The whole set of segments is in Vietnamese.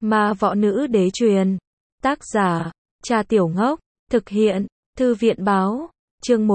Ma võ nữ đế truyền. Tác giả, Trà Tiểu Ngốc. Thực hiện, Thư viện báo. Chương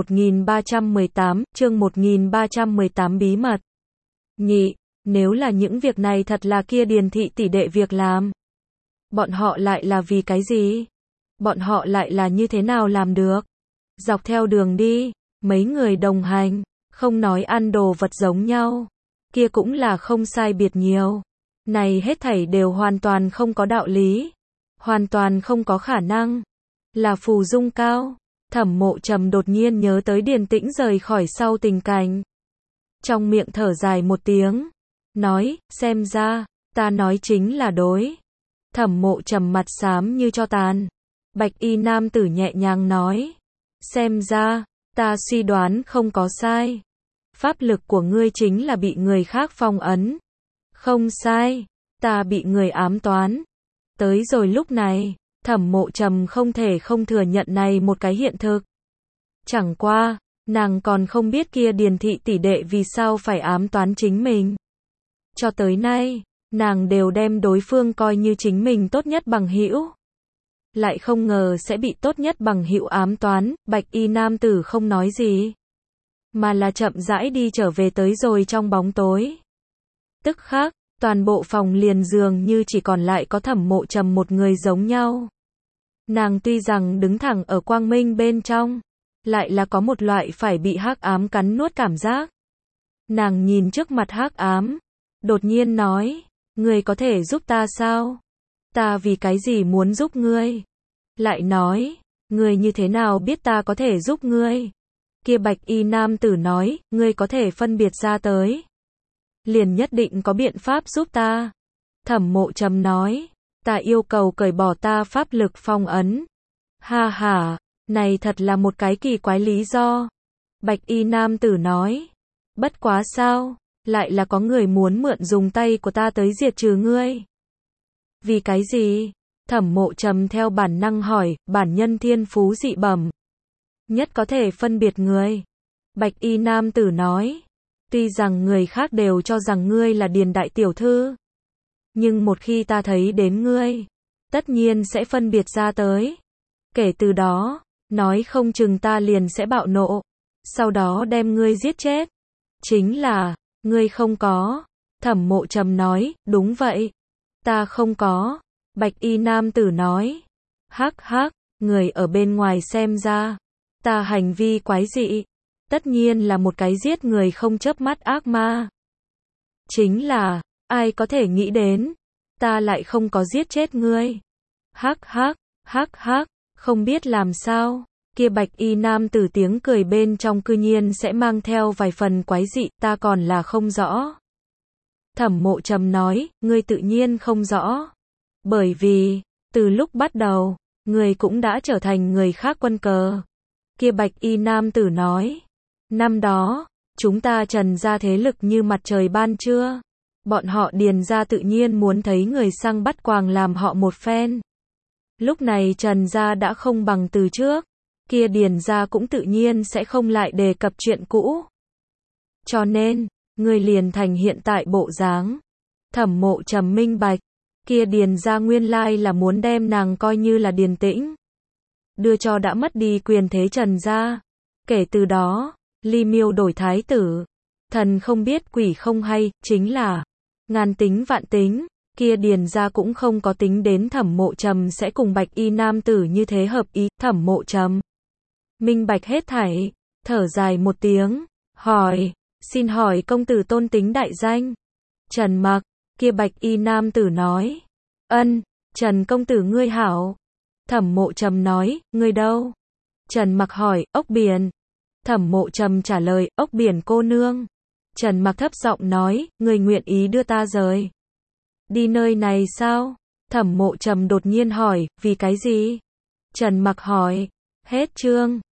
1318 bí mật. Nhị, nếu là những việc này thật là kia Điền thị tỷ đệ việc làm. Bọn họ lại là vì cái gì? Bọn họ lại là như thế nào làm được? Dọc theo đường đi, mấy người đồng hành, không nói ăn đồ vật giống nhau. Kia cũng là không sai biệt nhiều. Này hết thảy đều hoàn toàn không có đạo lý. Hoàn toàn không có khả năng. Là phù dung cao. Thẩm Mộ Trầm đột nhiên nhớ tới Điền Tĩnh rời khỏi sau tình cảnh. Trong miệng thở dài một tiếng. Nói, xem ra, ta nói chính là đối. Thẩm Mộ Trầm mặt xám như tro tàn. Bạch y nam tử nhẹ nhàng nói. Xem ra, ta suy đoán không có sai. Pháp lực của ngươi chính là bị người khác phong ấn. Không sai, ta bị người ám toán. Tới rồi lúc này, Thẩm Mộ Trầm không thể không thừa nhận này một cái hiện thực. Chẳng qua, nàng còn không biết kia Điền thị tỷ đệ vì sao phải ám toán chính mình. Cho tới nay, nàng đều đem đối phương coi như chính mình tốt nhất bằng hữu. Lại không ngờ sẽ bị tốt nhất bằng hữu ám toán. Bạch y nam tử không nói gì, mà là chậm rãi đi trở về tới rồi trong bóng tối. Tức khắc, toàn bộ phòng liền dường như chỉ còn lại có Thẩm Mộ Trầm một người giống nhau. Nàng tuy rằng đứng thẳng ở quang minh bên trong, lại là có một loại phải bị hắc ám cắn nuốt cảm giác. Nàng nhìn trước mặt hắc ám, đột nhiên nói, ngươi có thể giúp ta sao? Ta vì cái gì muốn giúp ngươi? Lại nói, ngươi như thế nào biết ta có thể giúp ngươi? Kia bạch y nam tử nói, ngươi có thể phân biệt ra tới. Liền nhất định có biện pháp giúp ta. Thẩm Mộ Trầm nói, ta yêu cầu cởi bỏ ta pháp lực phong ấn. Ha ha, này thật là một cái kỳ quái lý do. Bạch y nam tử nói, bất quá sao, lại là có người muốn mượn dùng tay của ta tới diệt trừ ngươi. Vì cái gì? Thẩm Mộ Trầm theo bản năng hỏi, bản nhân thiên phú dị bẩm, nhất có thể phân biệt người. Bạch y nam tử nói, tuy rằng người khác đều cho rằng ngươi là Điền đại tiểu thư, nhưng một khi ta thấy đến ngươi, tất nhiên sẽ phân biệt ra tới. Kể từ đó, nói không chừng ta liền sẽ bạo nộ, sau đó đem ngươi giết chết. Chính là, ngươi không có. Thẩm Mộ Trầm nói, đúng vậy. Ta không có. Bạch y nam tử nói, hắc hắc, người ở bên ngoài xem ra, ta hành vi quái dị, tất nhiên là một cái giết người không chớp mắt ác ma. Chính là, ai có thể nghĩ đến, ta lại không có giết chết ngươi. Hắc hắc, không biết làm sao, kia bạch y nam tử tiếng cười bên trong cư nhiên sẽ mang theo vài phần quái dị, ta còn là không rõ. Thẩm Mộ Trầm nói, ngươi tự nhiên không rõ. Bởi vì, từ lúc bắt đầu, ngươi cũng đã trở thành người khác quân cờ. Kia bạch y nam tử nói, năm đó, chúng ta Trần gia thế lực như mặt trời ban trưa. Bọn họ Điền gia tự nhiên muốn thấy người sang bắt quàng làm họ một phen. Lúc này Trần gia đã không bằng từ trước, kia Điền gia cũng tự nhiên sẽ không lại đề cập chuyện cũ. Cho nên, người liền thành hiện tại bộ dáng. Thẩm Mộ Trầm minh bạch, kia Điền gia nguyên lai là muốn đem nàng coi như là Điền Tĩnh, đưa cho đã mất đi quyền thế Trần gia. Kể từ đó, ly miêu đổi thái tử, thần không biết quỷ không hay, chính là ngàn tính vạn tính, kia Điền gia cũng không có tính đến Thẩm Mộ Trầm sẽ cùng bạch y nam tử như thế hợp ý. Thẩm Mộ Trầm minh bạch hết thảy, thở dài một tiếng, hỏi, xin hỏi công tử tôn tính đại danh? Trần Mặc. Kia bạch y nam tử nói, ân, Trần công tử ngươi hảo. Thẩm Mộ Trầm nói, ngươi đâu? Trần Mặc hỏi, ốc biển. Thẩm Mộ Trầm trả lời, ốc biển cô nương. Trần Mặc thấp giọng nói, ngươi nguyện ý đưa ta rời đi nơi này sao? Thẩm Mộ Trầm đột nhiên hỏi, vì cái gì? Trần Mặc hỏi, hết chương.